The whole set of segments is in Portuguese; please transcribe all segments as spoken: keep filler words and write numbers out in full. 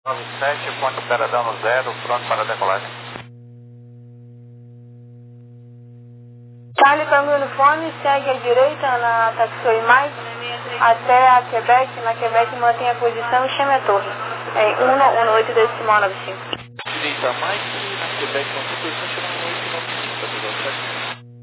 nove sete, ponte Peradão no zero, pronto para decolagem. Charlie Tango Uniforme, segue à direita na Taxiway Mais até a Quebec. Na Quebec mantém a posição e chame a torre. É um um oito decimal nove cinco. Direita mais e na Quebec mantém a posição chama um oito nove cinco, tá tudo certo?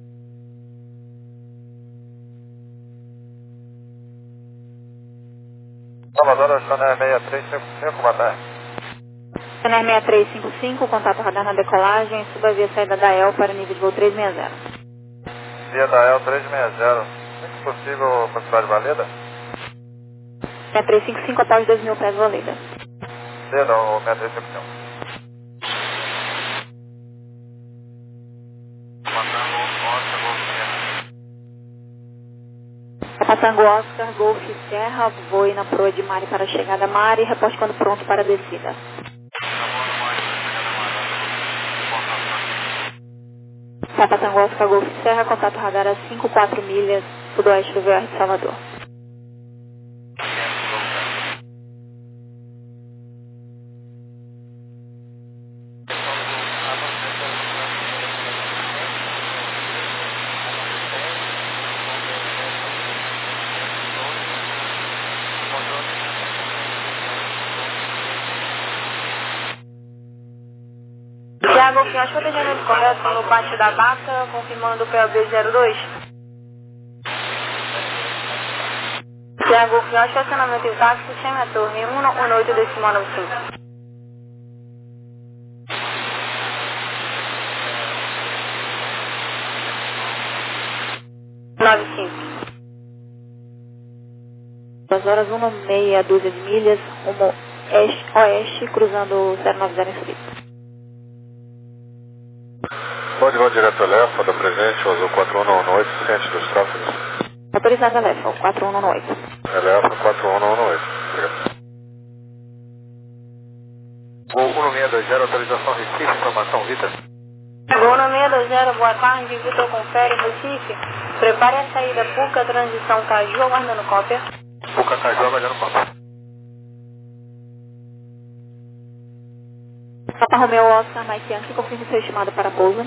Salvador, Chanel seis três cinco cinco, boa tarde. Chanel seis três cinco cinco, contato radar na decolagem, suba via saída da E L para nível de voo trezentos e sessenta. Via da E L trezentos e sessenta. Se possível, quantidade válida? seis três cinco cinco após dois mil pés válida. Cedo, o seis três cinco cinco. Patango Oscar, Golf Serra, voe na proa de Mari para a chegada a Mari, reposte quando pronto para a descida. Patango Oscar, Golf Serra, contato radar a cinco quatro milhas, sudoeste do V R de Salvador. Tiago, que acho que eu estou correto no pátio da Baca, confirmando o P O B zero dois. Tiago, que acho que o acionamento em táxi, chame a torre um um oito decimal nove cinco. nove cinco. duas horas uma meia dúzia de milhas, rumo oeste, oeste cruzando zero nove zero em subida. Pode voar direto ao Lefa, da presente, o azul quatro um nove oito, ciente dos tráfegos. Autorizado a Lefa, quatro um nove oito. Lefa quatro um nove oito, obrigado. Gol um seis dois zero, autorização Recife, informação Vitor. Gol um seis dois zero, boa tarde, Vitor confere, Recife. Prepare a saída Puca, transição Caju, aguardando cópia. Puca Caju, aguardando cópia. Papa Romeo Oscar, Mike Yankee, confirme seu estimado para pouso.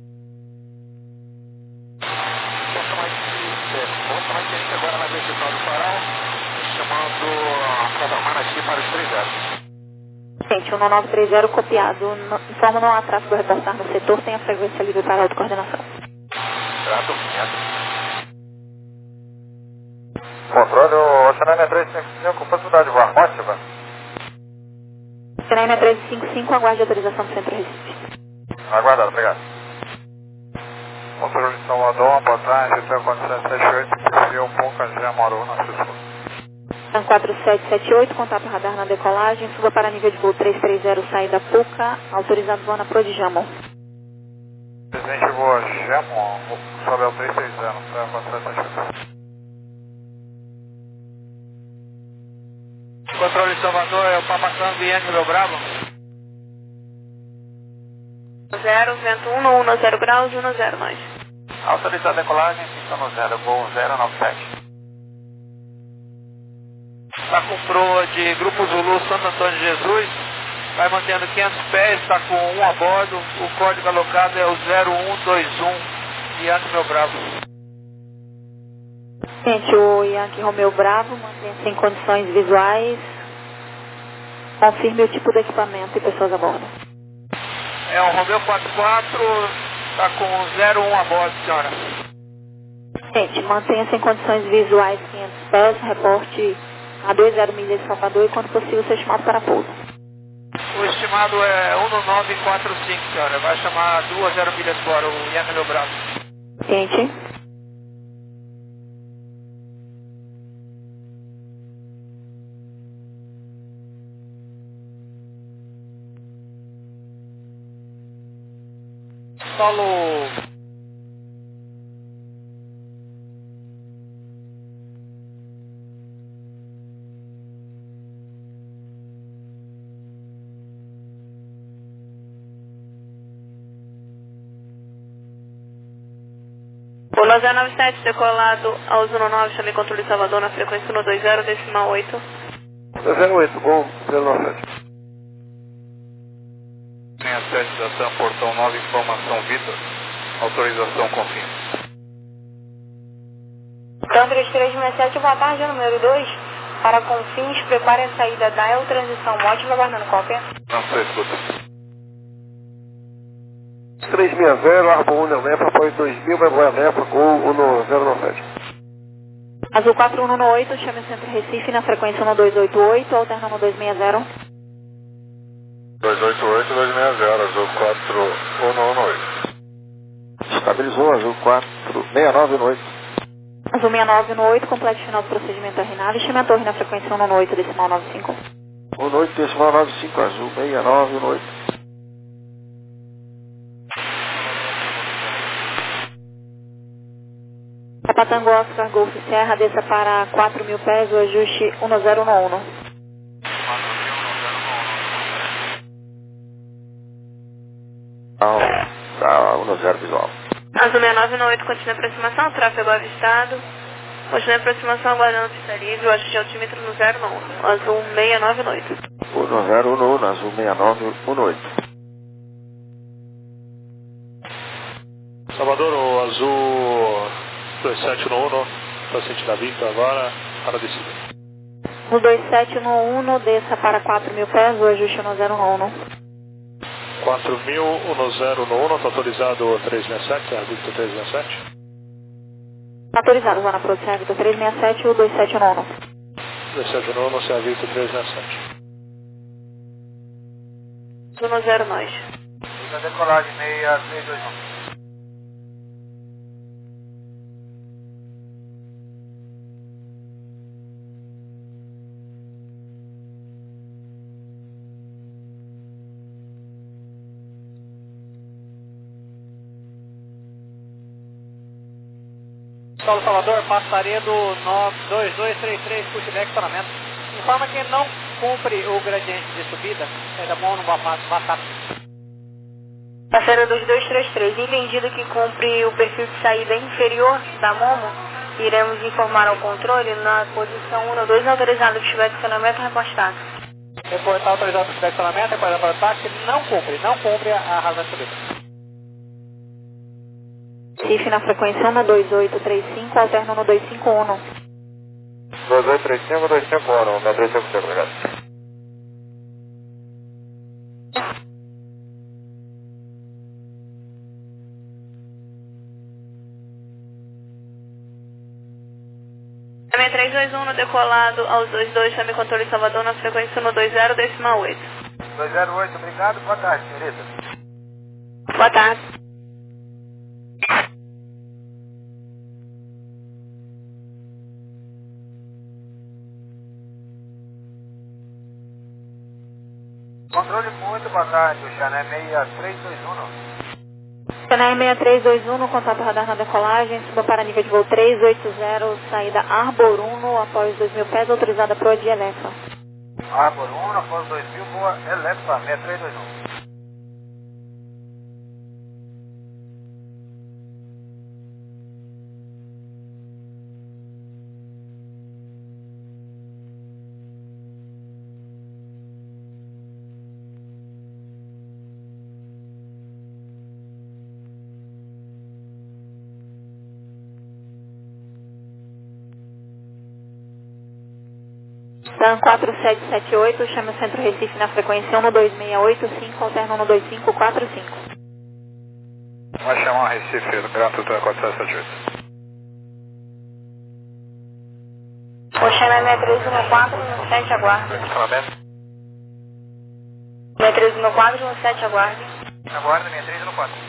Vamos chamar aqui agora na vertical do farol, chamando a Catamana aqui para os três zero. Gente, um nove nove três zero copiado. Informa não há tráfego a reportar no setor, tem a frequência livre para autocoordenação. Trato, controle, o Chanel três cinco cinco, possibilidade de voar Mótiva. Chanel três cinco cinco, aguarde a autorização do Centro Recife. Aguardado, obrigado. Controle de Salvador, boa tarde, Hotel quatro sete sete oito, perfil Puca, já morou na Cisco. quatro sete sete oito, contato radar na decolagem, suba para nível de voo trezentos e trinta, saída Puca, autorizado zona Pro de Jamon. Presidente voa Jamon, sobe ao trezentos e trinta, Hotel quatro sete sete oito. Controle de Salvador, é o Papa Tango Yankee do Bravo. zero, vento um, um zero graus, um zero nós. Autorizado a decolagem, pista no zero, gol zero nove sete. Está com proa de Grupo Zulu Santo Antônio de Jesus, vai mantendo quinhentos pés, está com um a bordo, o código alocado é o zero um dois um, Yankee meu Bravo. Gente, o Yankee Romeo Bravo mantém-se em condições visuais. Confirme o tipo de equipamento e pessoas a bordo. É o Romeo quatro quatro, está com zero um a bordo, senhora. Gente, mantenha-se em condições visuais quinhentos pés, reporte a dois zero milhas de Salvador e quando possível seu estimado para pouso. O estimado é um nove quatro cinco, senhora, vai chamar duas zero milhas fora, o Yankee meu Bravo. Gente. Solo. Pula zero nove sete, decolado ao zero nove, chamei controle de Salvador na frequência um dois zero, decimal oito. zero oito, bom, zero nove sete. sete da TAM, portão nove, informação Vitor. Autorização confirma. TAM três três seis sete, boa tarde, número dois. Para Confins, prepare a saída da E L, transição móvel, aguardando cópia. Não sei, escuta. três seis zero, Arbor um Neonefa, após dois mil, Beboé Nefa, com o no zero nove sete. Azul quatro um oito, chame o Centro Recife na frequência um dois oito oito, alterna no dois seis zero. dois oito oito, dois seis zero, Azul quatro um oito. Estabilizou, Azul quatro seis nove um oito. Azul seis nove um oito, complete final do procedimento da RINAV, chame a torre na frequência um oito decimal nove cinco. um oito decimal nove cinco, Azul seis nove um oito. Patango Oscar Golf Serra, desça para quatro mil pés, o ajuste um zero um um. Tá, tá um zero visual. Azul seis nove um oito, continua a aproximação, tráfego avistado. Continua a aproximação, aguardando pista livre, o ajuste de altímetro no zero um. Azul seis nove um oito. um zero um um, Azul seis nove um oito. Salvador, o Azul dois sete um um, para sentido da Victor agora, para a descida. O dois sete um um, desça para quatro mil pés, o ajuste um zero um um. quatro mil, um zero um um, está autorizado três seis sete, a Victor três seis sete. Autorizado, zona produção, Victor três seis sete, o dois sete um um. dois sete um um, se a Victor três seis sete. um zero nós. Fica decolagem seis seis dois um. Paulo Salvador, passaria do dois dois três três, pushback estacionamento. Informa que não cumpre o gradiente de subida, é da mão no WhatsApp. Passaria dos dois três três, entendido que cumpre o perfil de saída inferior da Momo, iremos informar ao controle na posição um dois, autorizado o pushback estacionamento repostado. Reportar autorizado o pushback estacionamento, reportar para o táxi, não cumpre, não cumpre a, a razão de subida. Recife na frequência um dois oito três cinco, alterna no dois cinco um. dois oito três cinco, dois cinco um, um três cinco cinco, obrigado. seis três dois um no decolado aos dois dois, chame controle Salvador na frequência um dois zero decimal oito. dois zero oito, obrigado, boa tarde, senhorita. Boa tarde. Controle muito, boa tarde, o Chané seis três dois um. Chané seis três dois um, no contato radar na decolagem, suba para nível de voo três oito zero, saída Arbor um, após dois mil pés, autorizada para o dia Elefa. Arbor um, após dois mil, boa, Elefa, seis três dois um. TAM quatro sete sete oito, chama o Centro Recife na frequência um dois seis oito cinco, alterna no dois cinco quatro cinco. Vai chamar Recife, grato TAM quatro sete sete oito. Oxana seis três um quatro no sete, aguarde. seis três um quatro no sete, aguarde. Aguarda, seis três um quatro.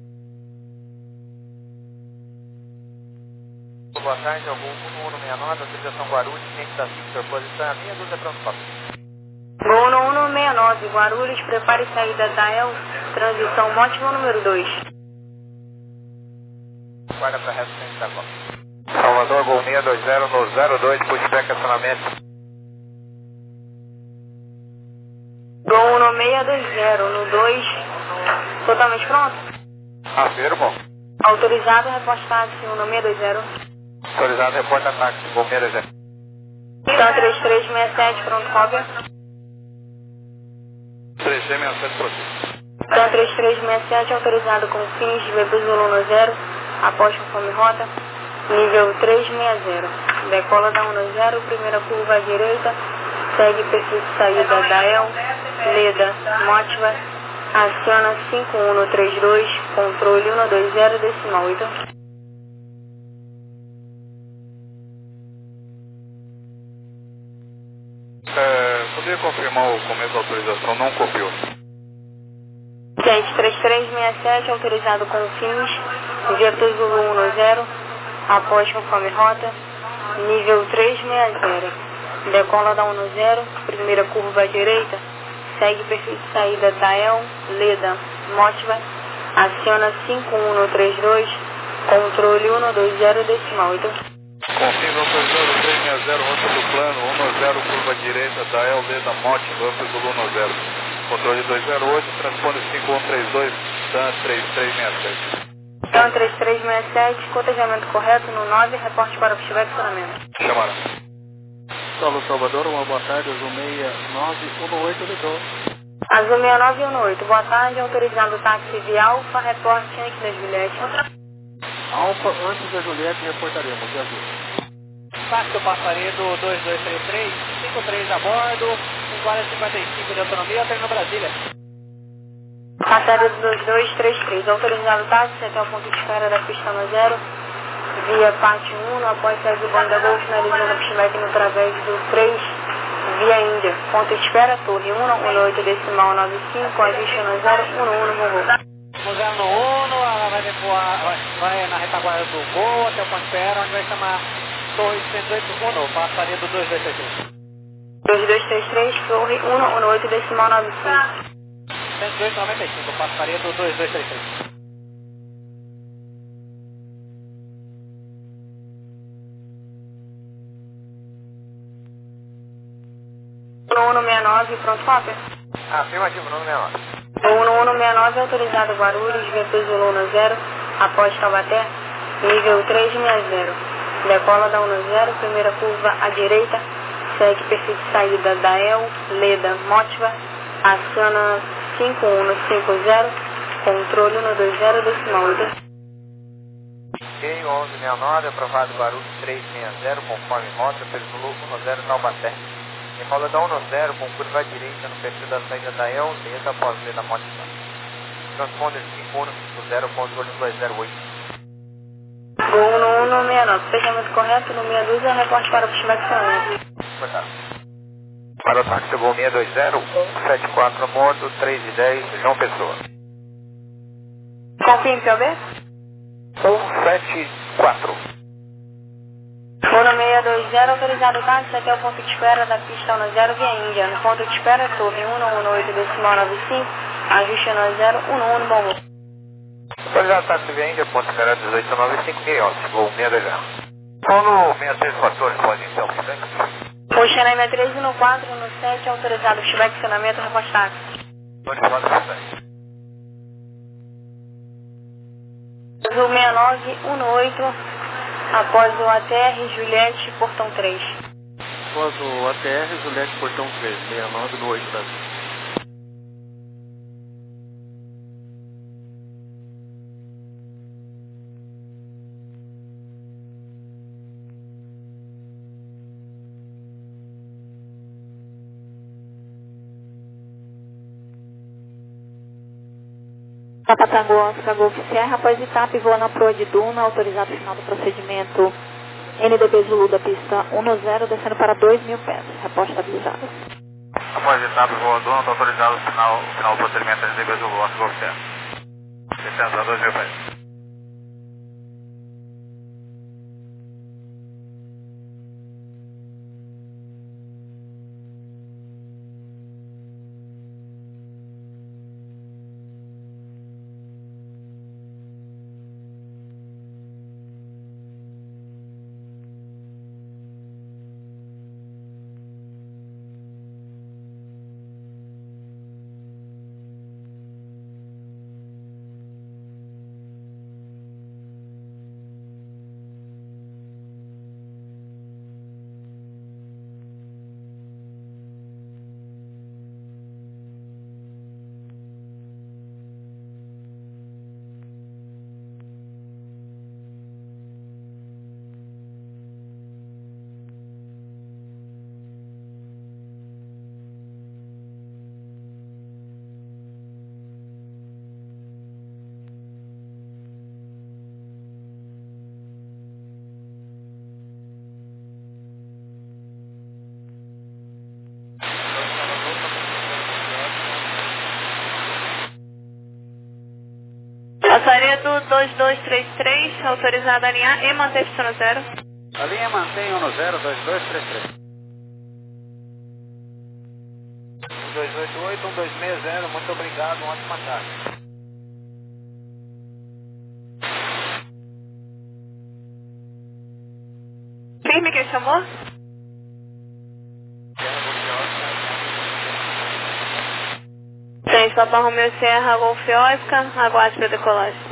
Boa tarde, ao voo um um seis nove, autorização Guarulhos, ciente da Victor, posição é a minha, dúvida pronto, papo. Voo um um seis nove, Guarulhos, prepare saída da E L, transição móvel número dois. Guarda para resto, ciente da Copa. Salvador, voo seis dois zero no zero dois, pushback acionamento. Voo no seis dois zero, no dois, totalmente pronto? Afirmo. Autorizado, repostado, sim, no seis dois zero. Autorizado, reporta táxi, voo seis dois zero. Então, três três seis sete, pronto, cópia. três três seis sete, processo. Então três três seis sete autorizado com fins de V P Zulu zero, após conforme rota, nível três seis zero. Decola da um zero, primeira curva à direita, segue perfil de saída da E L, Leda, Motiva, aciona cinco um três dois, controle um dois zero, decimal oito. É, poderia confirmar o começo da autorização, não copiou. Gente, três três seis sete, autorizado com fins, V P Zulu um zero, após conforme rota, nível três seis zero. Decola da um zero, primeira curva à direita, segue perfil de saída da E L, Leda, Motiva, aciona cinco um três dois, controle um dois zero, decimal oito. Confirma autorizado três seis zero, rota do plano, um zero, curva direita da E L, Leda, Motiva, V P Zulu um zero. Controle dois zero oito, transpone cinco um três dois, Dan três três seis sete. Dan três três seis sete, cotejamento correto no nove, reporte para o festival de estacionamento. Chamaram. Solo Salvador, uma boa tarde, Azul seis nove um oito, ligou. Azul seis nove um oito, boa tarde, autorizado o táxi via Alfa, reporte antes da Juliette. Alfa, antes da Juliette, reportaremos, de Azul. Táxi do Passaredo dois dois três três, cinco três a bordo, cinco horas e cinquenta e cinco de autonomia, termina Brasília. Passaredo dois dois três três, autorizado o táxi até o ponto de espera da pista no zero, via parte um, após sair do banho da Gol, finalizando a pista através do três, via Índia. Ponto de espera, torre um, um oito decimal nove cinco, ajuste no zero, um um no voo. No zero no Uno, ela vai, depois, vai, vai na retaguarda do voo até o ponto de espera, onde vai chamar torre cento e oito Uno, Passaredo dois dois três três. dois dois três três, torre um, um oito decimal nove cinco. cento e oito noventa e cinco, Passaredo dois dois três três. um um seis nove, pronto, cópia? Afirmativo, número sessenta e nove. um um seis nove, autorizado Guarulhos, V P Zulu zero, após Taubaté, nível três seis zero. Decola da um zero, primeira curva à direita, segue perfil de saída da E L, Leda, Motiva, aciona cinco um cinco zero, controle um dois zero, decimal oito. Ok, onze sessenta e nove, aprovado Guarulhos três seis zero, conforme rota, Zulu um zero, Taubaté. Decola da um zero, com curva à direita no perfil da saída da E L, Leda, após Leda, Motiva. Transponder cinco um cinco zero, controle um dois zero oito. Gol um um seis nove, fechamento correto no meia dúzia, reporte para o festival de estacionamento. Cortado. Para o táxi Gol seis dois zero, um sete quatro modo, três e dez, João Pessoa. Confirme, P O B? um sete quatro. Gol seis dois zero, autorizado o táxi até o ponto de espera da pista um zero via Índia. No ponto de espera, torre um um oito decimal nove cinco, ajuste no zero, um um no bom voo. Autorizado táxi via Índia, ponto de espera dezoito noventa e cinco, Guilhote, Gol seis dois zero. Paulo seis três quatorze, pode então, Frank. Puxando aí três no quatro, no sete, autorizado o festival de estacionamento, reporte táxi. Pode falar do Frank. Azul seis nove um oito, após o A T R, Juliette, portão três. Após o A T R, Juliette, portão três, seis nove no oito da vida. Papatango Oscar Golf Sierra, após etapa e voa na proa de Duna, autorizado final do procedimento N D B Zulu da pista um zero, descendo para dois mil pés, reporte estabilizado. Após etapa e voa Duna, autorizado o final, o final do procedimento N D B Zulu, Oscar Golf Sierra. Descendo para dois mil pés. Passaria do dois dois três três, autorizado a alinhar e manter pista zero. A linha mantém um no zero, dois dois três três. dois oito oito, um dois seis zero, muito obrigado, uma ótima tarde. Firme, quem chamou? Tem, Papa Romeo Serra, Golf Oscar, aguarde para decolagem.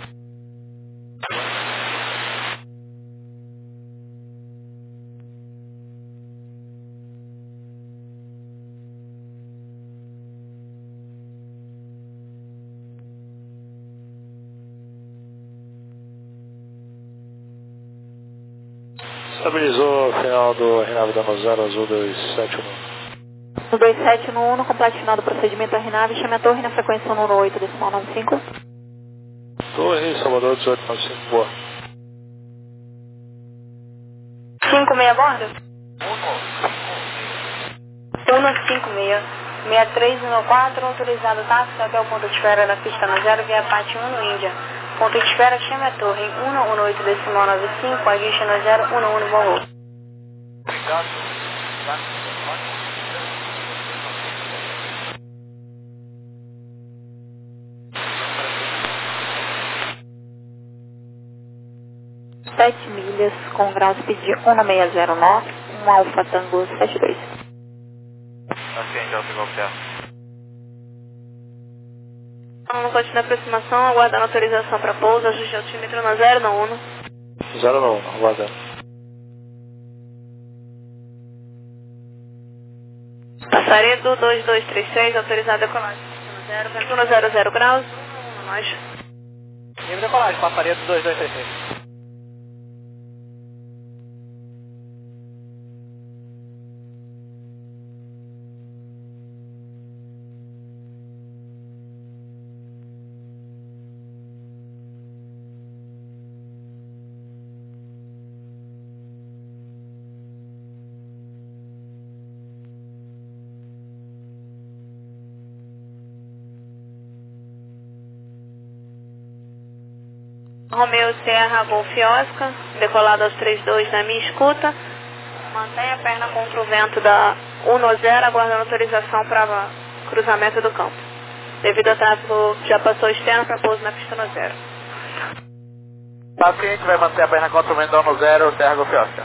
Estabilizou o final do R nove dando zero, azul dois sete um. No dois sete no um, complete final do procedimento R nove, chame a torre na frequência um oito, decimal nove cinco. Torre, Salvador dezoito nove cinco, boa. cinco seis a bordo? um cinco seis. seis três um quatro, autorizado táxi até o ponto de espera da pista no zero via parte um no Índia. Ponto de espera, chame a torre um um oito, decimal nove cinco, aguiche no zero um um, bom voo. Obrigado. sete milhas com grau speed de um seis zero nove, um Alfa Tango sete dois. Paciente, Alfa Golf. Vamos continuar a aproximação, aguardando autorização para pouso, ajuste altímetro no zero no um. zero no um, aguardando. Passaria do dois dois três três, autorizado a decolagem. No zero, vento no zero zero graus, um nós. Livre decolagem, passaria do dois dois três três. Romeo Serra, Golf Oscar, decolado aos três dois na minha escuta. Mantenha a perna contra o vento da um zero, aguardando autorização para cruzamento do campo. Devido ao tráfego, já passou externo para pouso na pista no zero. Paciente vai manter a perna contra o vento da um zero, Serra Golf Oscar.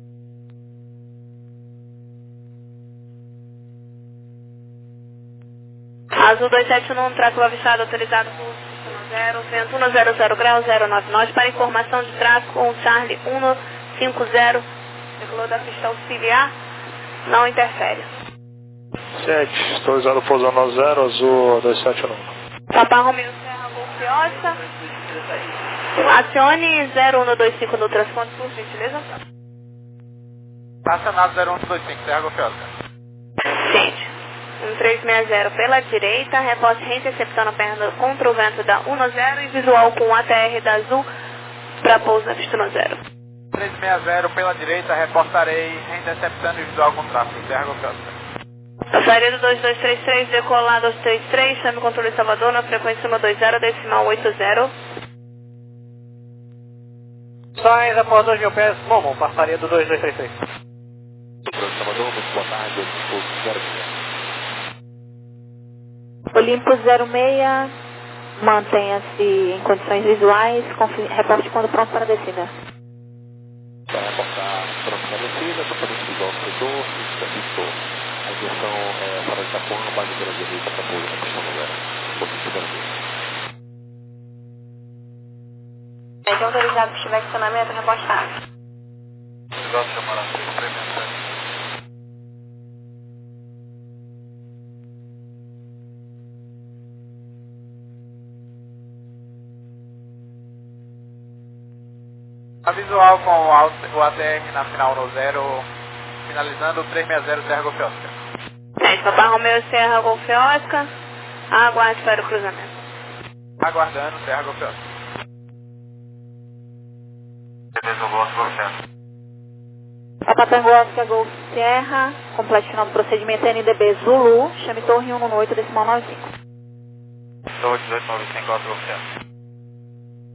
Azul dois sete um, tráfego avistado, autorizado por zero, vento um zero zero graus, zero nove nós. Para informação de tráfego, um Charlie um cinco zero, decolou da pista auxiliar, não interfere. sete, autorizado pousando no zero, azul dois sete um. Papa Romeo Serra, Golf Oscar. Acione zero um dois cinco no transponder, por gentileza. Acionado zero um dois cinco, Serra Golf Oscar. Gente, um três seis zero pela direita, reporte reinterceptando a perna contra o vento da um zero e visual com A T R da Azul para pouso na pista no zero. três seis zero pela direita, reportarei reinterceptando e visual com tráfego, Serra Golf Oscar. Passaria do dois dois três três, decolado aos três três, chame o controle de Salvador na frequência um dois zero, decimal oito zero. Sainz após dois mil pés, Momo, passaria do dois dois três três. Salvador, muito boa tarde, Olimpo zero seis. Olimpo zero seis, mantenha-se em condições visuais, reporte quando pronto para a descida. Vai reportar pronto para a descida, totalmente visual no setor, estabilizou. A direção é para Itapuã, base pela direita para pouso na pista no zero. Olimpo zero seis. É autorizado que estiver em estacionamento, reportado. Obrigado, chamada três três sete. A visual com o A T M na final no zero, finalizando três seis zero Serra Golf Oscar. É, Papa Romeo Serra, Golf Oscar, aguarde para o cruzamento. Aguardando Serra Golf Oscar. Beleza, Golf Oscar. Papa Tango Oscar, Golf Serra, complete final do procedimento N D B Zulu, chame torre um oito, decimal nove cinco. Torre dezoito nove cinco, Golf Oscar.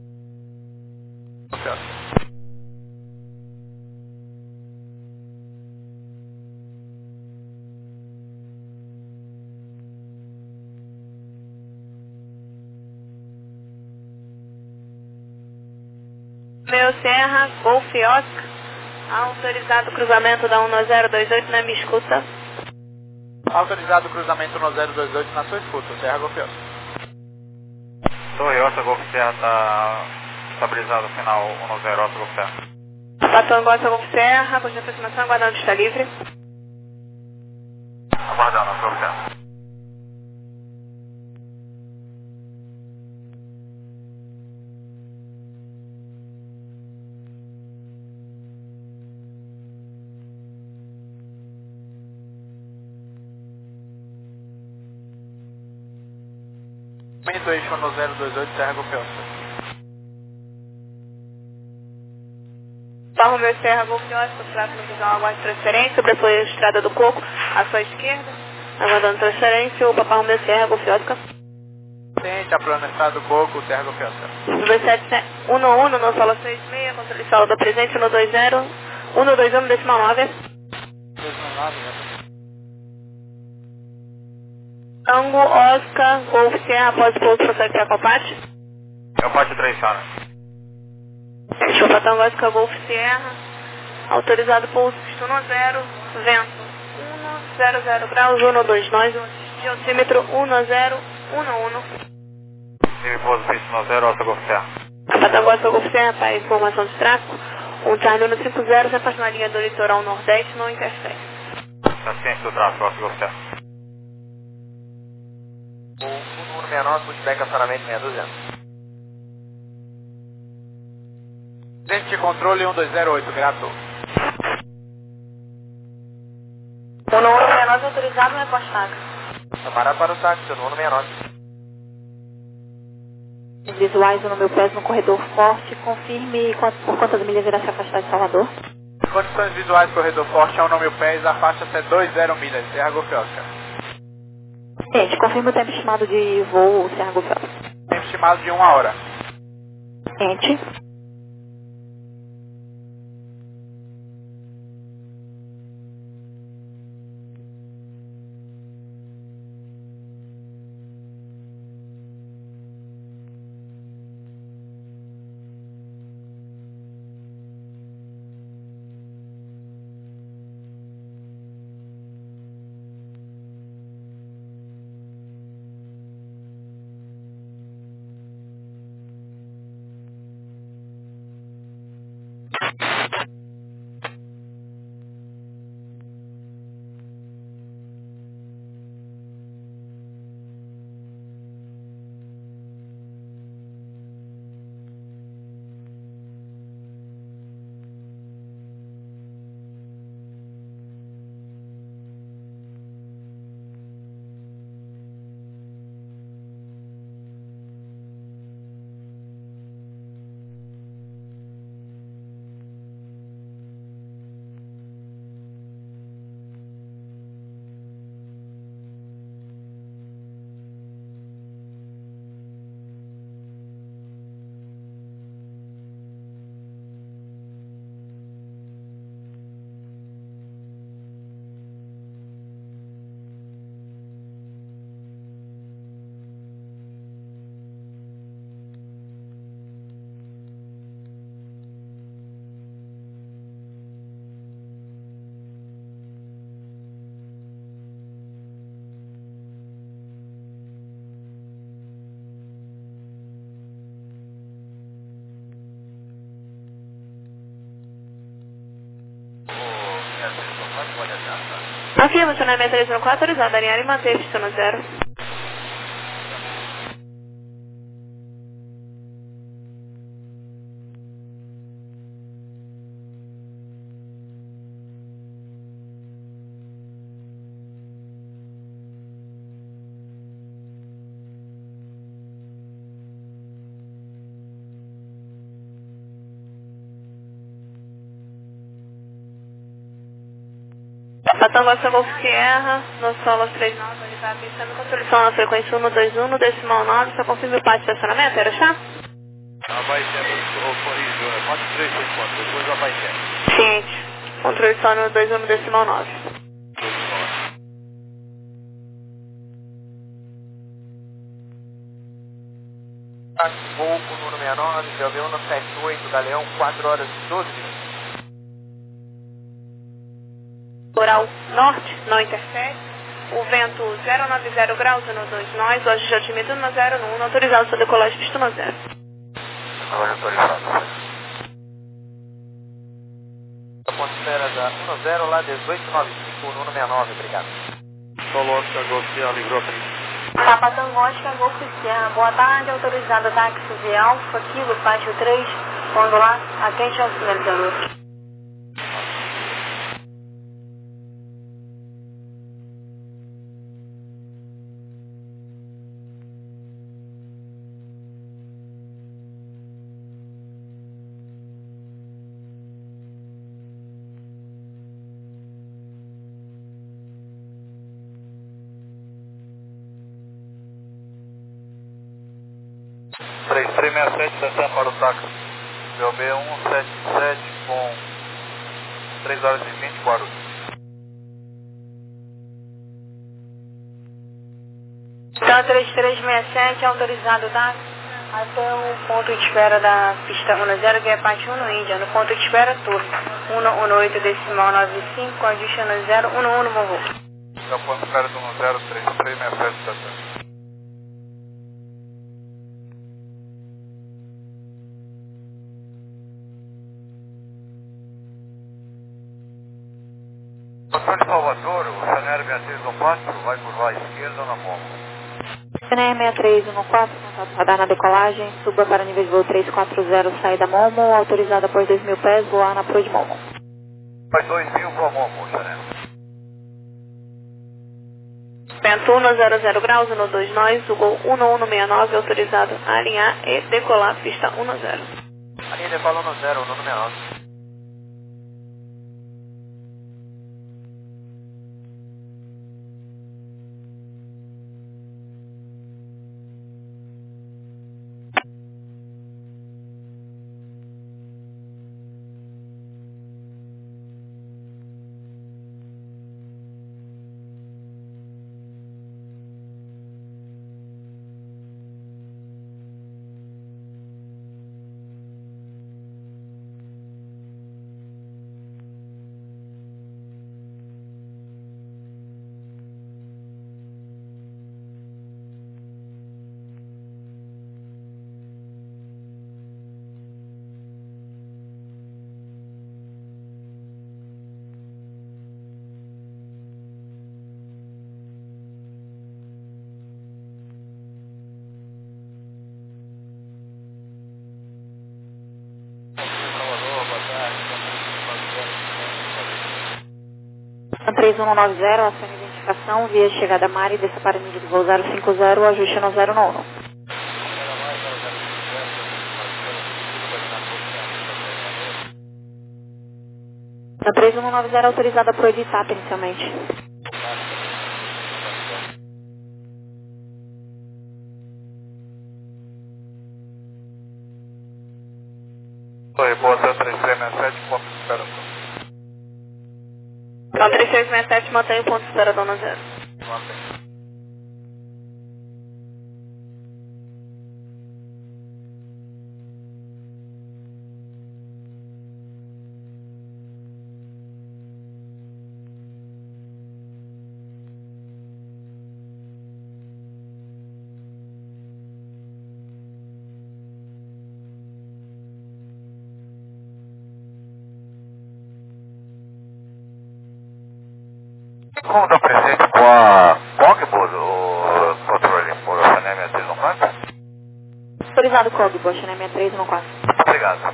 Meu Serra, Golf Oscar, autorizado cruzamento da um zero dois oito na minha escuta. Autorizado o cruzamento no zero dois oito na sua escuta, Serra Golf Oscar. Torre Oscar Golf Serra está estabilizado no final um zero Oscar Golf Serra. Patango Oscar Golf Serra, posição de aproximação, aguardando está livre. Aguardando, Oscar Golf Serra. Aumento eixo no zero dois oito, Serra Golf Oscar. Barro meu Serra Golf Oscar, trato no visual, aguarde transferência, sobrepõe a estrada do Coco, à sua esquerda, aguardando transferência, o Papai meu Serra Golf Oscar. Tente a plana estrada do Coco, Serra Golf Oscar. dois sete um um, no solo seis seis, controle solo da presente, um dois zero, um dois um, decimal nove. Decimal nove, né? Tango, Oscar, Golf Serra, após o pouso, prossegue para Copate. É o Pátio três, Chara. Chupa Tango, Oscar, Golf Serra, autorizado pouso, pista um zero, vento um zero zero graus, um dois nós, de altímetro um zero um um. Nível pouso, pista um zero, Oscar Golf Serra. Patango, Oscar, Golf Serra, para informação de tráfego, um Charlie no cinco zero, se afasta na linha do litoral nordeste, não interfere. Está ciente do tráfego, Oscar Golf Serra. O número sessenta e nove, pushback acionamento meia duzentos. Tente de controle um dois zero oito, grato. O número sessenta e nove autorizado, repostado. Está parado para o táxi, o número sessenta e nove. Visuais no meu pés no corredor forte, confirme quanto, por quantas milhas irá se afastar de Salvador. Condições visuais, corredor forte, ao nome pés, afasta-se a dois zero milhas, Serra Golf Oscar. Gente, confirme o tempo estimado de voo, Serra Golf Oscar. Tempo estimado de uma hora. Gente. Afirma, funcionamento três um quatro, autorizado, alinhar e manter pista no zero. Patango Oscar Golf Sierra, no solo três nove, autorizado, pista no controle na frequência um dois um, no decimal nove, só confirma o pátio de estacionamento, era chá? Abaixé, corrijo, é quatro três seis quatro, depois abaixé. Ciente. Controle sônico dois um decimal nove. Voo com o número sessenta e nove, G V um no sete oito, Galeão, quatro horas e doze minutos. Litoral norte, não interfere. O vento zero nove zero graus no dois nós, hoje já admito no zero no um, autorizado sua decolagem pista no zero. Agora autorizado. Atmosfera da um zero lá dezoito noventa e cinco, número sessenta e nove, obrigado. Solo Oscar Golf Sierra, Ligro Príncipe. Papa Tango Oscar Golf Sierra, boa tarde, autorizado táxi V Alfa, Kilo, Pátio três, quando lá, atente ao sinalizador. três três seis sete, Santana para o táxi. G V um sete sete com três horas e vinte, Guarulhos. Então, três três seis sete, autorizado táxi até o ponto de espera da pista um zero, que é parte um no Índia, no ponto de espera turno um um oito decimal nove cinco, ajuste no zero um um no voo. Já ponto de espera do um zero três três seis sete, Santana. Controle Salvador, o Chanel sessenta e três um quatro, vai curvar à esquerda ou na mão? Chanel sessenta e três um quatro, contato radar na decolagem, suba para nível de voo trezentos e quarenta, saída Momo, autorizado após dois mil pés, voar na proa de Momo. Vai dois mil para Momo, Chanel. Vento um zero zero graus no dois nós, o Gol um um seis nove, autorizado a alinhar e decolar pista um zero. A linha decola no zero, número sessenta e nove. três um nove zero, ação de identificação, via chegada Mari, desça para nível de voo zero cinco zero, ajuste no zero um um. Na três um nove zero, autorizada para o Editap inicialmente. Oi, boa tarde, três três seis sete, ponto de espera. Então, três três seis sete, mantém o ponto de espera, dona zero. Mantém. Como está presente com a Cogbus, o controle por Chanel sessenta e três um quatro? Autorizado Cogbo, Chanel sessenta e três um quatro. Obrigado.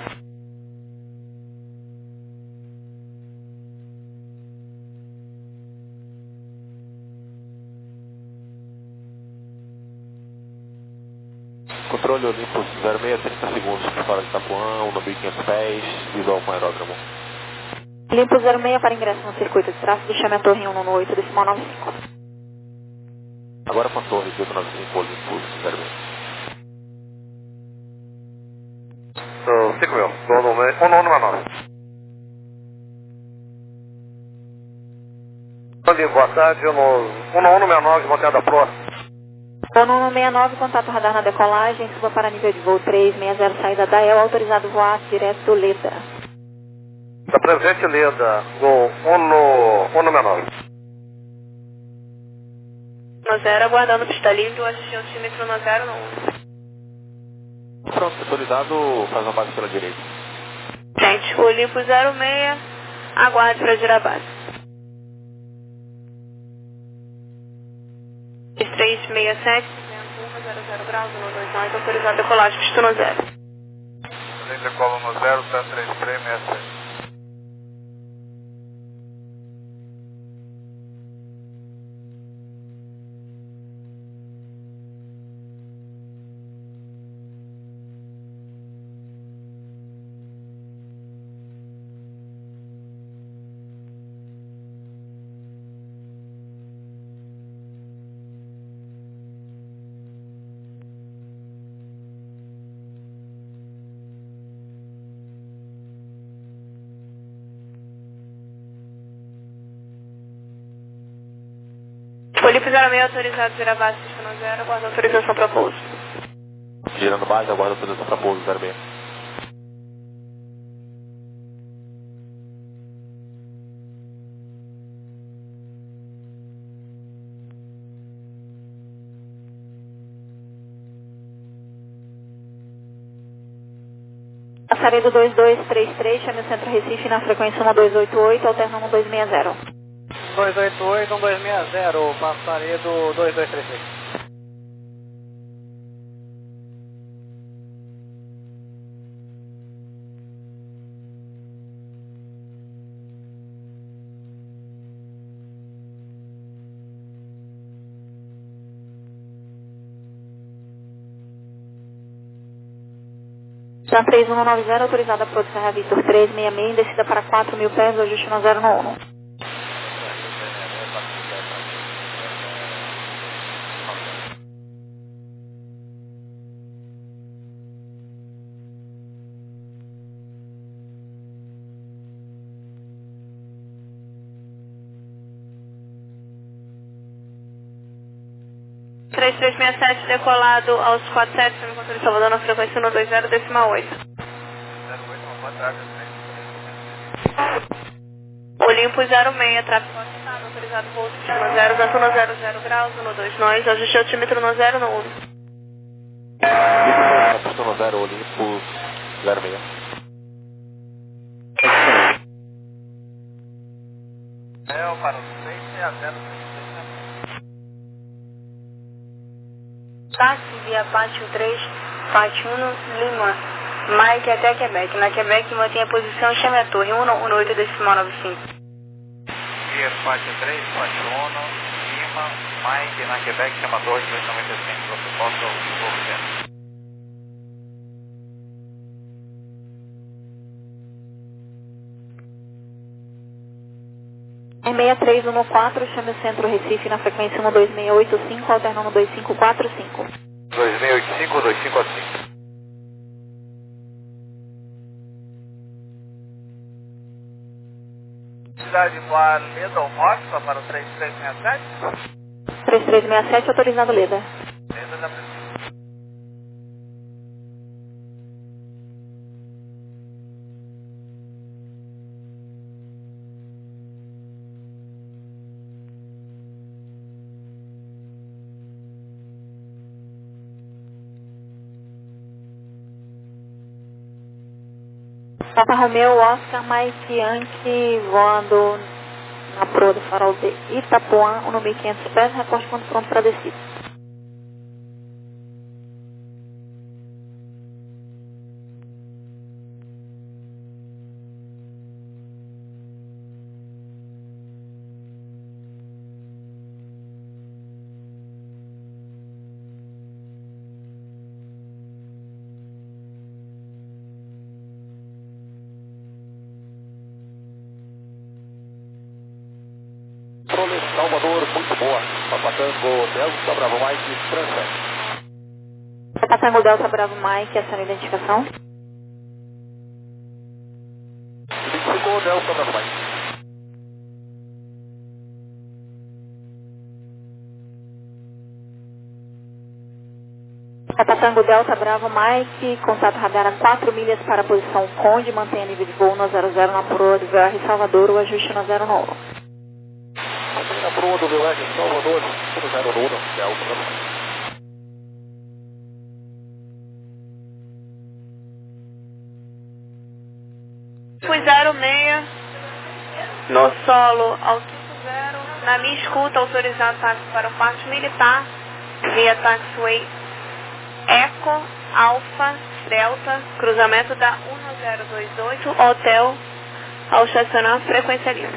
Controle Olympus zero seis, trinta segundos para fora de Itapuã, um mil e quinhentos pés, visual com aeródromo. Olympus zero seis para ingresso no circuito de tráfego, chame a torre um um oito, decimal nove cinco. Agora com a torre oito nove cinco, Olympus zero seis. cinco mil. um nono menor. Boa tarde, um nono menor de Monteiro da Proa. um nono sessenta e nove, contato radar na decolagem, suba para nível de voo três seis zero, saída da E L, autorizado voar direto do Leda. Está presente Leda, gol um no menor. No zero, aguardando pista livre, o assistente altímetro no zero, não. Pronto, autorizado, faz uma base pela direita. Gente, o Olimpo zero seis, aguarde para girar a base. três seis sete, zero zero graus, um dois nove, autorizado decolagem, pista no zero. Decola no zero, tá três três seis sete. Olimpo zero seis, autorizado girar a base, pista no zero, aguarda autorização para pouso. Girando base, aguarda autorização para pouso, zero seis. Passaredo dois dois três três, chame o Centro Recife na frequência um dois oito oito, alternando um dois seis zero. dois oito oito, um dois seis zero, passaredo dois dois três três. Já três um nove zero, autorizada a produção Serra Vitor três seis seis, descida para quatro mil pés, ajuste no zero no um. três três seis sete, decolado aos quatro sete, chame o controle de Salvador na frequência um dois zero, decimal oito. Olimpo zero seis, tráfego assustado, autorizado voo no zero, vento no zero zero graus, um dois nós, ajuste altímetro no zero no um. Pista no zero, Olimpo zero seis. É, para o seis seis zero. Táxi via Pátio três, Pátio um, Lima, Mike até Quebec. Na Quebec mantém a posição e chame a torre um um oito decimal nove cinco. Via Pátio três, Pátio um, Lima, Mike na Quebec, chama a torre duzentos e noventa e cinco. Você possa o Em seis três um quatro, chame o Centro Recife na frequência um dois seis oito cinco, alternando dois cinco quatro cinco. dois seis oito cinco, dois cinco quatro cinco. Cidade Voar Leda ou Mosca para o três três seis sete? três três seis sete, autorizado Leda. Leda da Presidência. Papa Romeo, Oscar, Mike Yankee, voando na proa do farol de Itapuã, um mil e quinhentos pés, reporte quando pronto para descida. Salvador, muito boa. Papa Tango, Delta Bravo Mike, França. Papa Tango, Delta Bravo Mike, essa é a identificação. Papa Tango Delta Bravo Mike, contato radar a quatro milhas para a posição Conde, mantenha nível de voo no zero zero na proa do V R Salvador, o ajuste no zero no uno. Mantenha na proa do V R Salvador, no zero no uno, Delta. Fui zero seis no solo altivo zero, na minha escuta autorizado táxi para o pátio militar, via taxiway Eco, Alfa, Delta, cruzamento da um zero dois oito, hotel, ao estacionar frequência livre.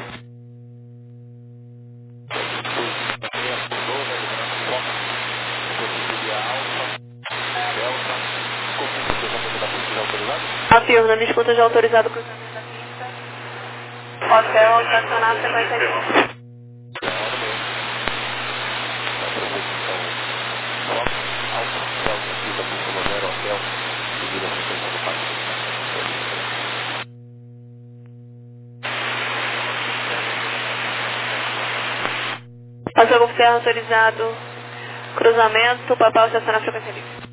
Afirmo, na minha escuta já autorizado cruzamento da pista, hotel, ao estacionar frequência livre. Passou o ferro autorizado, cruzamento, papel, estacionar frequência livre.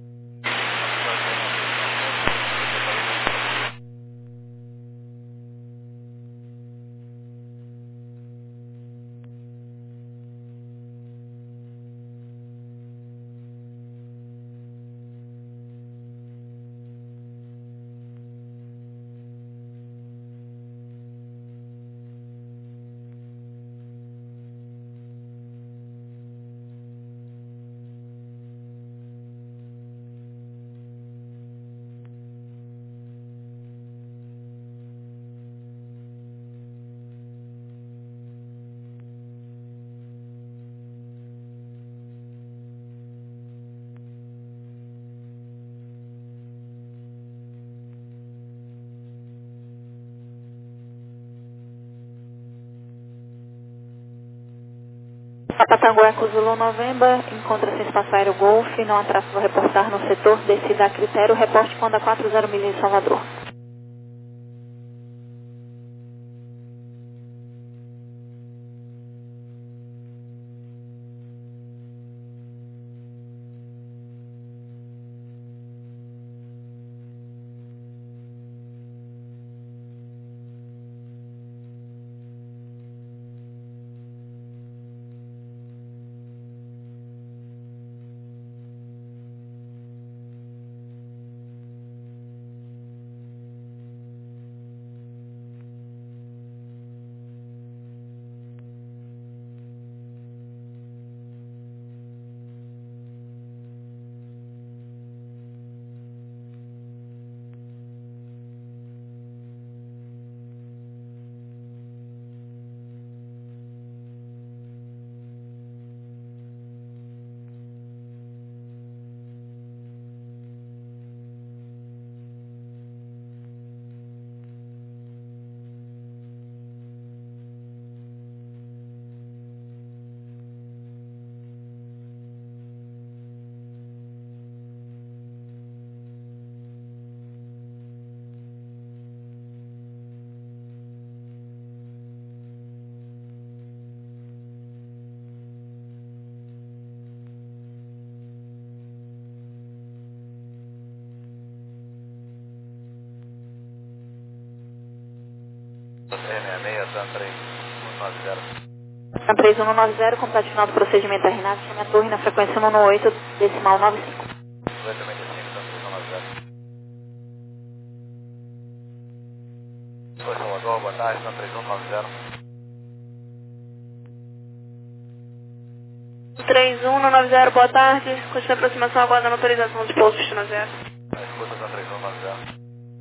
Papa Tango Eco Zulu November, encontra-se espaço aéreo Golf, não há tráfego a reportar no setor, descida a critério, reporte quando a quatro zero milhas de Salvador. TAM três um um nove zero, completo final do procedimento R nove, chame a torre na frequência um um oito, decimal nove cinco. Oi, Salvador, boa tarde, TAM três um nove zero. três um nove zero, boa tarde, continua a aproximação, aguardando autorização de pouso destino zero. Escuta, TAM três um nove zero.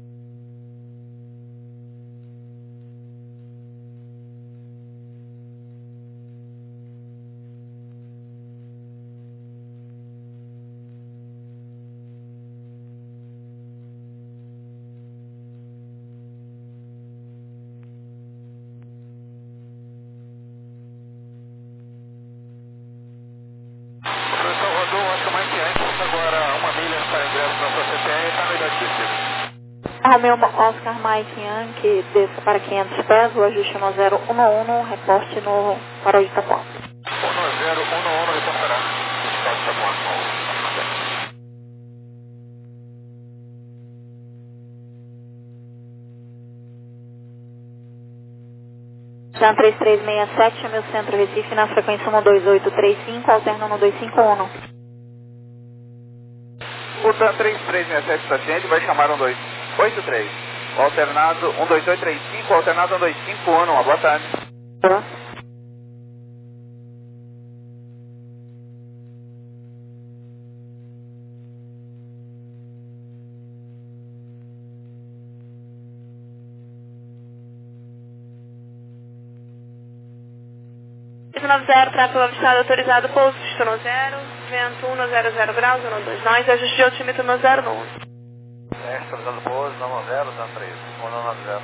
Romeo Oscar Mike Yankee, desça para quinhentos pés, o ajuste no zero um um, reporte no farol de Itapuã. um zero um um, reportará. Farol de Itapuã. Sam três três seis sete, chame o centro Recife na frequência um dois oito três cinco, alterna um dois cinco um. O Sam três três seis sete está ciente, vai chamar um dois oito três. O alternado um dois oito três cinco, alternado um dois cinco um, uma boa tarde. Boa. nove zero, tráfego avistado autorizado, pouso no zero, vento um zero zero graus, um dois nós, ajuste de altímetro no zero um. É, autorizado pouso, nove zero, Sam três, um nove zero.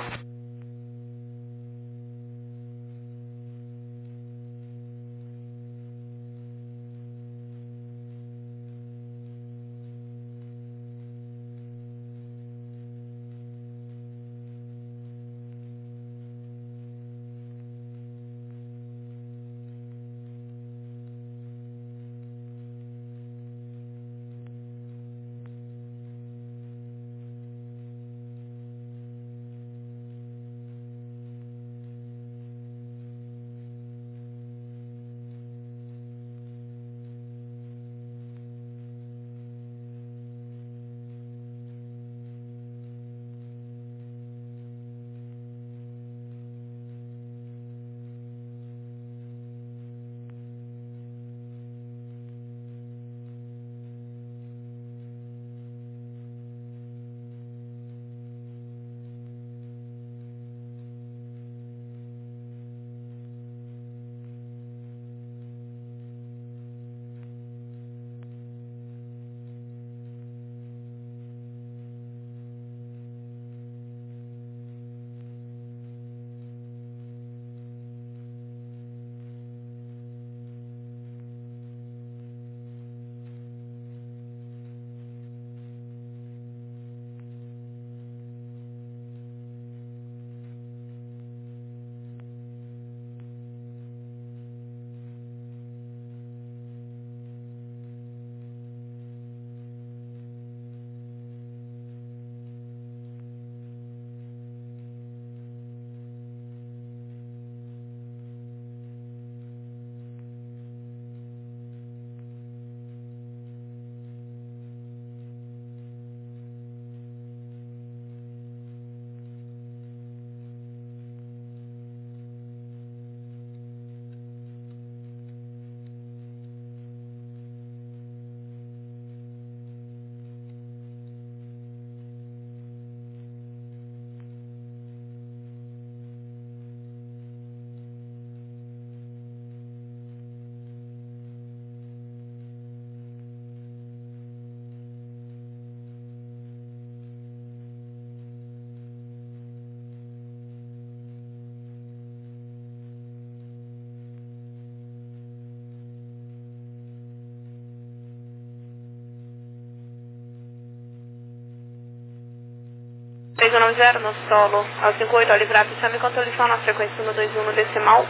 três um nove zero no solo, ao cinco oito, Olivato, chame controlação na frequência um dois um no decimal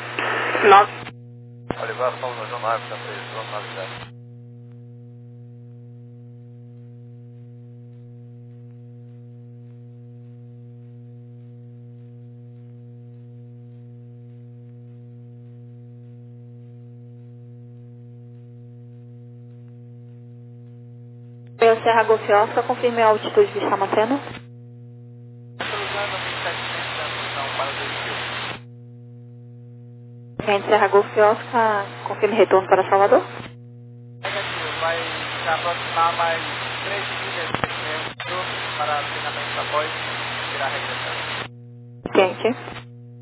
nove. Olivato, solo no nove, Sam três um nove zero. Eu, Serra Golf Oscar, confirme a altitude que está mantendo. Gente, Serra Golf Oscar, confirme retorno para Salvador. Negativo, vai se aproximar mais três milhas para treinamento após tirar a regressão. Quente.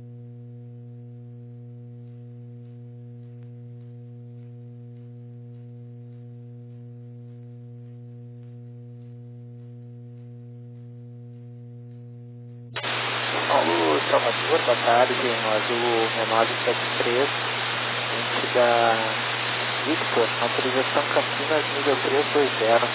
Paulo Salvador, boa tarde, nós o nove sete três, gente da Victor, autorização Campinas nível três dois zero.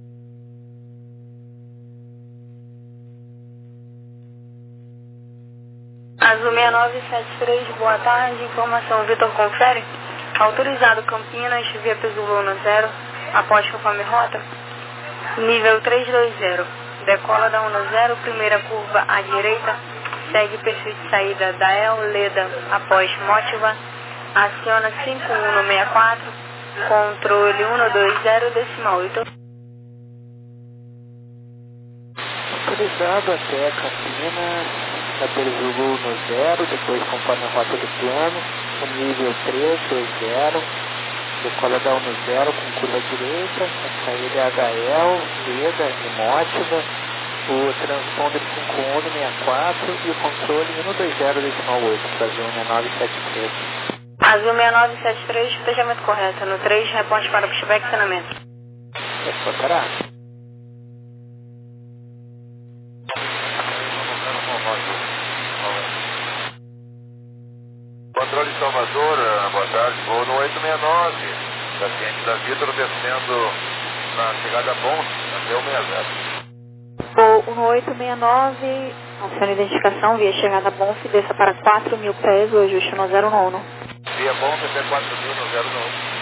Azul seis nove sete três, boa tarde, informação Vitor confere, autorizado Campinas, via Pesulona zero, após conforme rota, nível três dois zero, decola da um zero, primeira curva à direita, segue perfil de saída da El Leda após Mótiva, aciona cinco um no seis quatro, controle um dois zero decimal oito. Autorizado até Campinas, Alter Zulu no zero, depois conforme a rota do plano, o nível três dois zero, decola da um no zero com curva direita, a saída é H L, Leda e Mótiva, o transponder cinco um no seis quatro e o controle um dois zero decimal oito, Brasil seis nove sete três. Azul seis nove sete três, despejamento correto. No três, reporte para o pushback saneamento. Responderá. Controle Salvador, boa tarde, voo no oito seis nove, paciente da Vitor descendo na chegada bom, até o sessenta. Voo um oito seis nove, aciona identificação via chegada Bonf, desça para quatro mil pés, o ajuste no zero nono. Via bom até quatro mil no zero nono.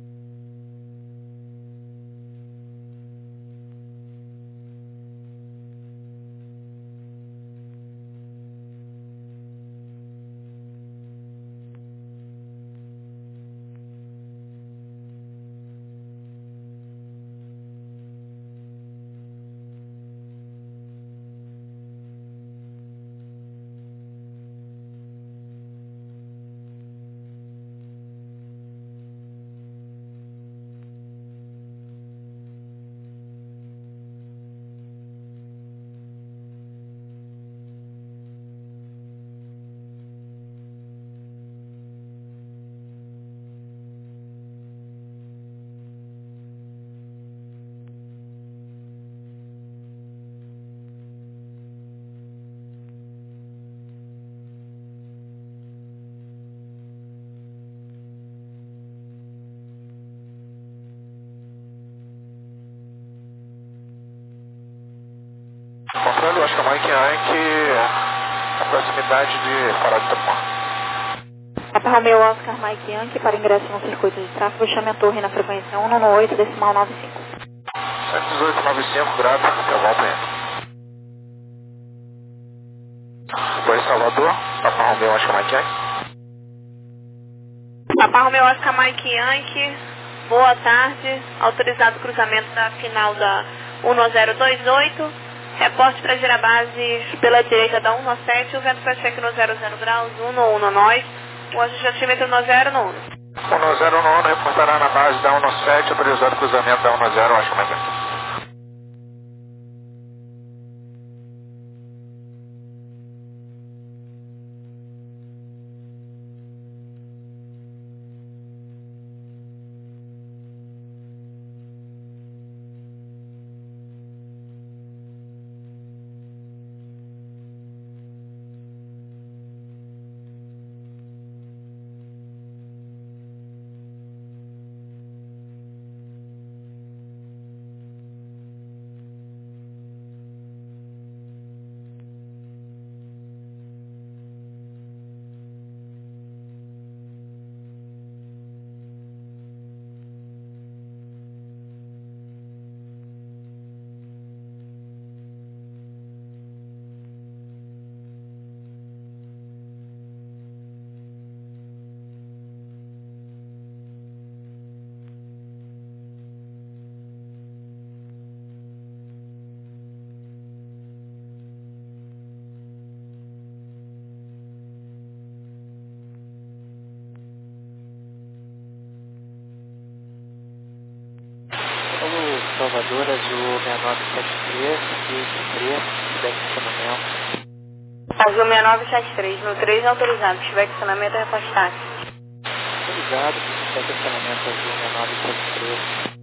Controle Oscar Mike Yankee, a proximidade de Farol de Itapuã. Papa Romeo Oscar Mike Yankee para ingresso no circuito de tráfego, chame a torre na frequência um nove oito decimal nove cinco. cento e dezoito nove cinco, gráfico, intervalo P M. Depois Salvador, Papa Romeo Oscar Mike Yankee. Papa Romeo Oscar Mike Yankee, boa tarde, autorizado cruzamento da final da um zero dois oito. Reporte para girar base pela direita da um sete, o vento vai ser aqui no zero zero graus, um no um no nós, o ajuste no zero no um. um zero no um, reportará na base da um sete, autorizado cruzamento da um zero, acho que mais aqui. Salvador, Azul seis nove sete três, três, feedback estacionamento. Azul seis nove sete três, no três autorizado, feedback estacionamento é repostado. Autorizado, feedback estacionamento Azul seis nove sete três.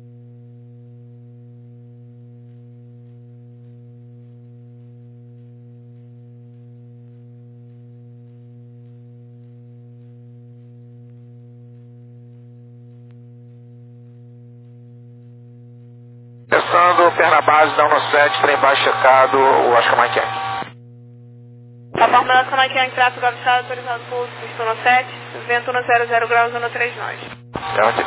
Testando, perna base da um sete, trem baixo checado, o Oscar Mike Yankee. Papa Romeo Oscar Mike Yankee, tráfego avisado, autorizado pulso, pista um sete, vento no zero zero graus, um três nós. É aqui.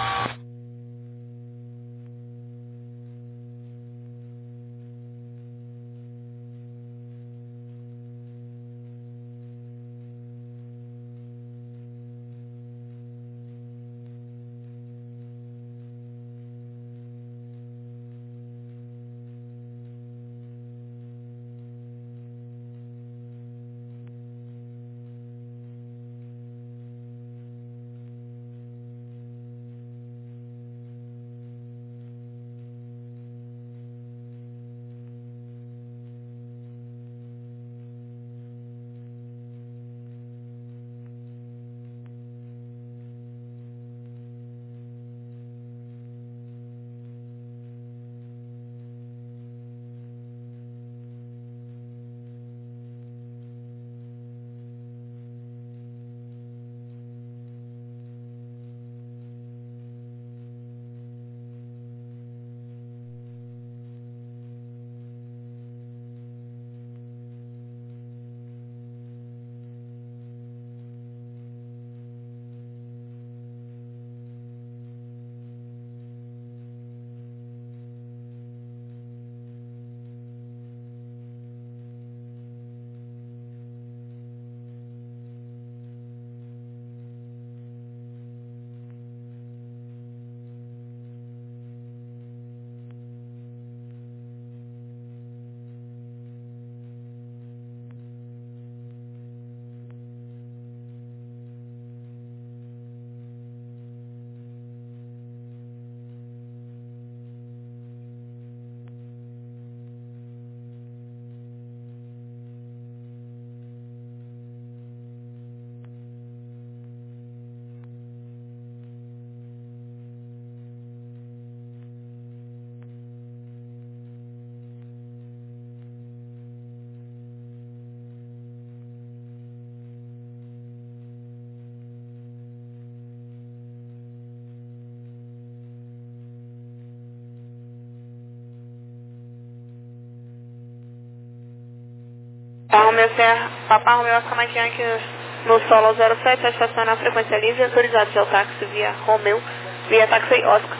Romeu Serra, Papa Romeu Oscar Mike Yankee no solo zero sete, a estação na frequência livre, autorizado de táxi via Romeu, via táxi Oscar.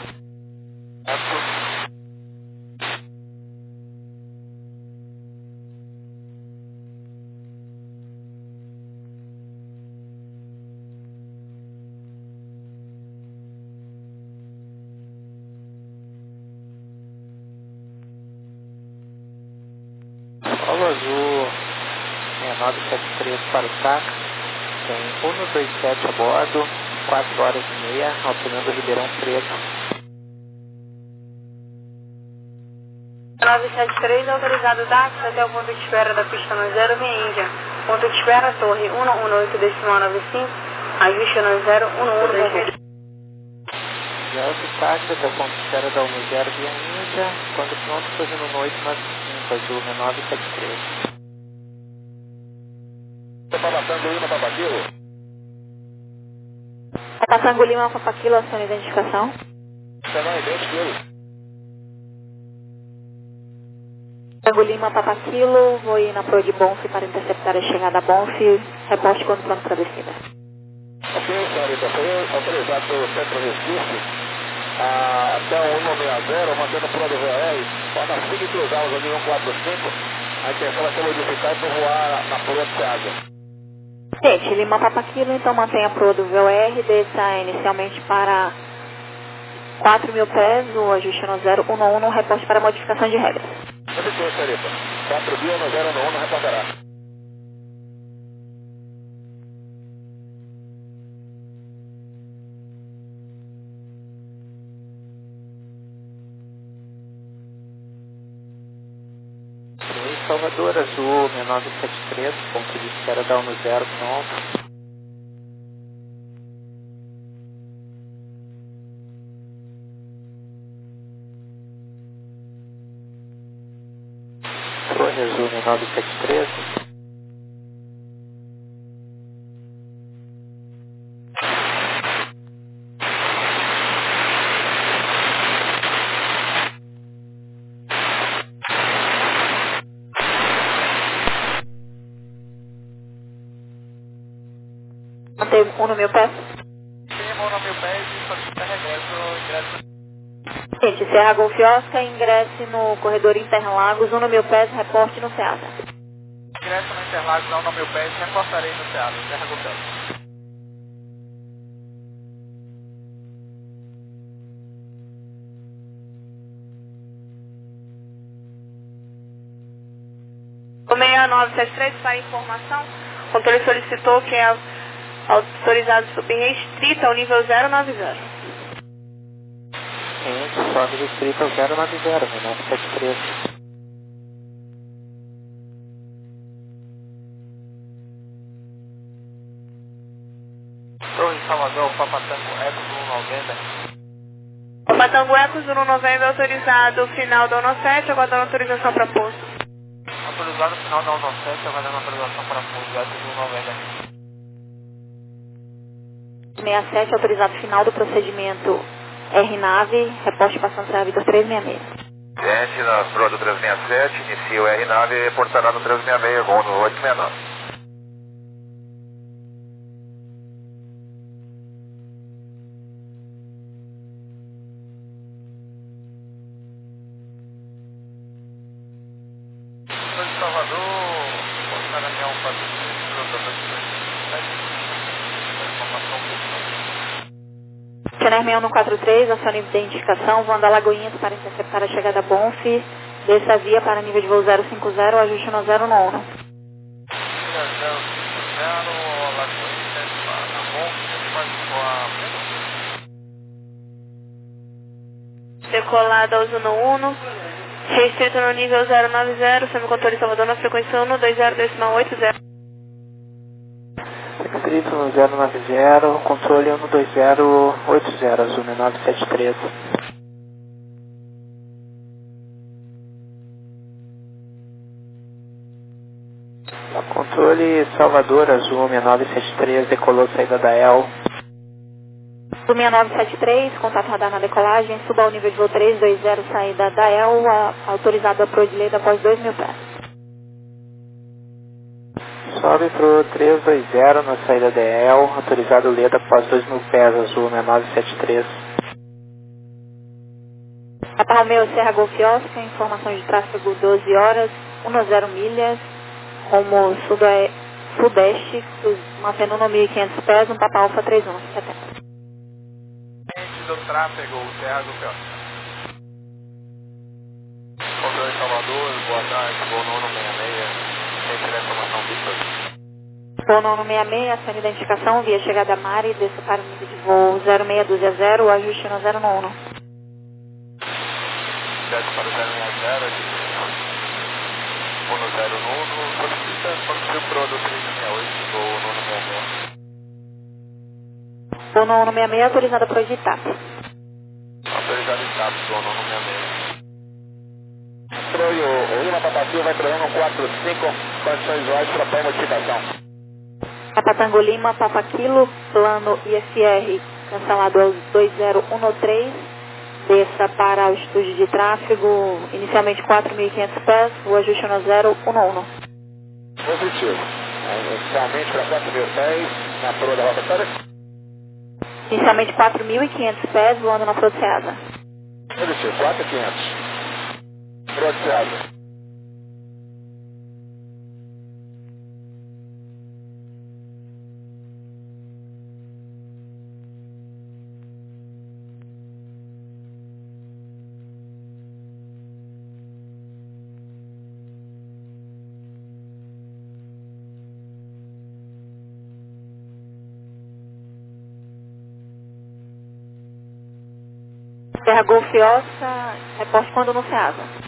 Solo azul seis nove sete três para o táxi, tem um um dois sete a bordo, quatro horas e meia, operando Ribeirão Preto. nove sete três, autorizado táxi até o ponto de espera da pista no zero, via Índia. Ponto de espera, torre um um oito decimal nove cinco, ajuste no zero um um dois. Delta táxi até o ponto de espera da um zero via Índia, quando pronto, fazendo no oito nove cinco, azul nove sete três. Papatango Lima, Papaquilo. Papatango Lima, Papaquilo, ação de identificação. Será idêntico. Tango Lima, Papaquilo, vou ir na proa de Bonf para interceptar a chegada a Bonf. Reporte quando pronto para a descida. Ok, senhorita, foi autorizado pelo Centro Recife a, até o um seis zero, mantendo proa do V R. Quando assim que cruzarmos ali um quatro cinco, a intenção vai ser modificar e voar na proa de Seasa. Gente, Lima Papaquilo, então mantenha a proa do V O R, desça inicialmente para quatro mil pés, o ajuste no zero um um no reporte para modificação de regras. Repetiu, senhorita. quatro mil no zero um no reportará. Salvador, azul seis nove sete três, ponto de espera da um zero, pronto. Torre azul seis nove sete três. Mantém um no meu pé. Tem um no meu pé e solicita regresso, ingresso. Gente, Serra Golf Oscar, ingresse no corredor Interlagos, um no meu pé, reporte no Ceasa. Ingresso no Interlagos, um no meu pé e reportarei no Ceasa, Serra Golf. O seis nove sete três, para informação, o controle solicitou que é autorizado subir restrita ao nível zero nove zero. Gente, sobe restrita ao zero nove zero, seis nove sete três. Torre Salvador, Papatango Ecos um noventa. Papatango Ecos um noventa, autorizado final da um sete, aguardando autorização para posto. Autorizado final da um sete, aguardando autorização para pouso, Ecos um noventa. sessenta e sete, autorizado final do procedimento R-Nave, reporte passando para a Vitor trezentos e sessenta e seis. Gente, na proa do trezentos e sessenta e sete, inicia o R-Nave e reportará no trezentos e sessenta e seis, gol no oito seis nove. Torre Salvador, Oscar Daniel quatro cinco, dois sete, informação pessoal. Channel seis um quatro três, acione de identificação, voando a Lagoinhas para interceptar a chegada a Bonf, desça a via para nível de voo zero cinco zero, ajuste no zero um um. zero cinco zero, Lagoinhas, na Bonf, faz com a... Decolada ao Zuno um, restrito no nível zero nove zero, semi-controle Salvador na frequência um dois zero decimal oito zero. Restrito no zero nove zero, controle um dois zero oito zero, azul seis nove sete três. Controle Salvador, azul seis nove sete três, decolou saída da E L. seis nove sete três, contato radar na decolagem, suba ao nível de voo trezentos e vinte, saída da E L, a, autorizado a proa de leito após dois mil pés. Sobe pro trezentos e vinte na saída D L, autorizado Leda após dois mil pés, azul sessenta e nove setenta e três. Papa Romeo Serra Golf Oscar, informação de tráfego doze horas, dez milhas, rumo sudoe, sudeste, mantendo no mil e quinhentos pés, um Papa Alfa trinta e um setenta. Do tráfego, Serra Golf Oscar. Controle Salvador, boa tarde, voo nono sessenta e seis, tem tiver informação Victor. Voo nono sessenta e seis, acione identificação, via chegada Mari, desça para o nível de voo zero seis dois zero, ajuste no zero um um. Desce para o zero seis zero, voo no zero um um, solicita conduziu para o trezentos e sessenta e oito, voo nono sessenta e seis. Voo nono sessenta e seis, autorizada para o Itap. Autorizado Itap, voo nono sessenta e seis. Troio, o Lima Papatinho vai para um quatro cinco, condições visuais para a modificação. Papa Tango Lima, Papa Kilo, plano I F R, cancelado aos dois zero um três, desça para o estúdio de tráfego, inicialmente quatro mil e quinhentos pés, o ajuste no zero um um. Positivo. Inicialmente para quatro mil pés, na proa da rotatória. Inicialmente quatro mil e quinhentos pés, voando na proa de Ceasa. Positivo, quatro mil e quinhentos. Proa de Ceasa. Serra Golf Oscar, reporte quando no Ceasa.